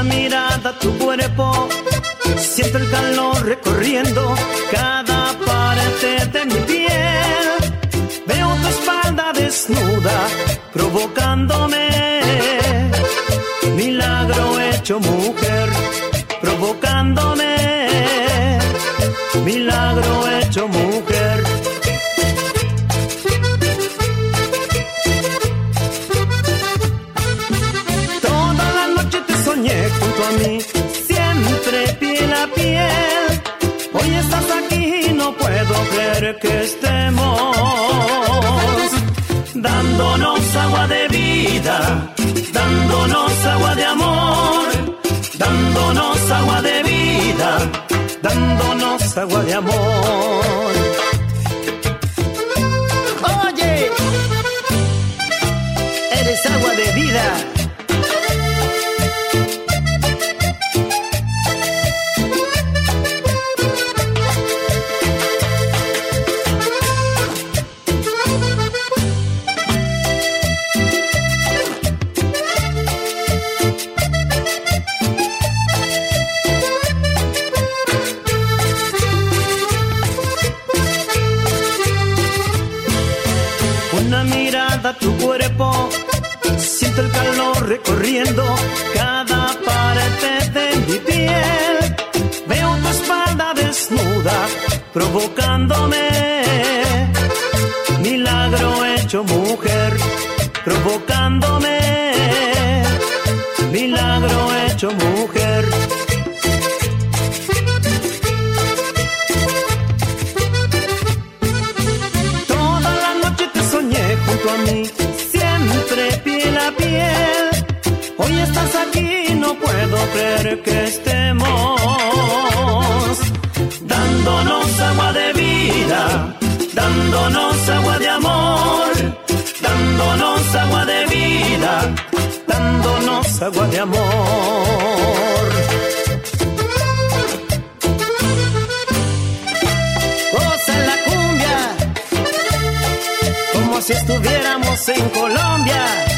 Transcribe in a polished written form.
mirada, tu cuerpo, siento el calor recorriendo cada parte de mi piel. Veo tu espalda desnuda, provocándome. Milagro hecho mujer, provocándome. Milagro hecho mujer. Toda la noche te soñé junto a mí, siempre piel a piel. Hoy estás aquí y no puedo creer que estemos dándonos agua de vida, dándonos agua de amor, dándonos agua de vida, dándonos agua de amor. Oye, eres agua de vida. Una mirada, tu cuerpo, siento el calor recorriendo cada parte de mi piel. Veo tu espalda desnuda, provocándome. Milagro hecho mujer, provocándome. Milagro hecho mujer. Junto a mí, siempre piel a piel. Hoy estás aquí y no puedo creer que estemos dándonos agua de vida, dándonos agua de amor, dándonos agua de vida, dándonos agua de amor. Goza la cumbia, como si estuviéramos en Colombia.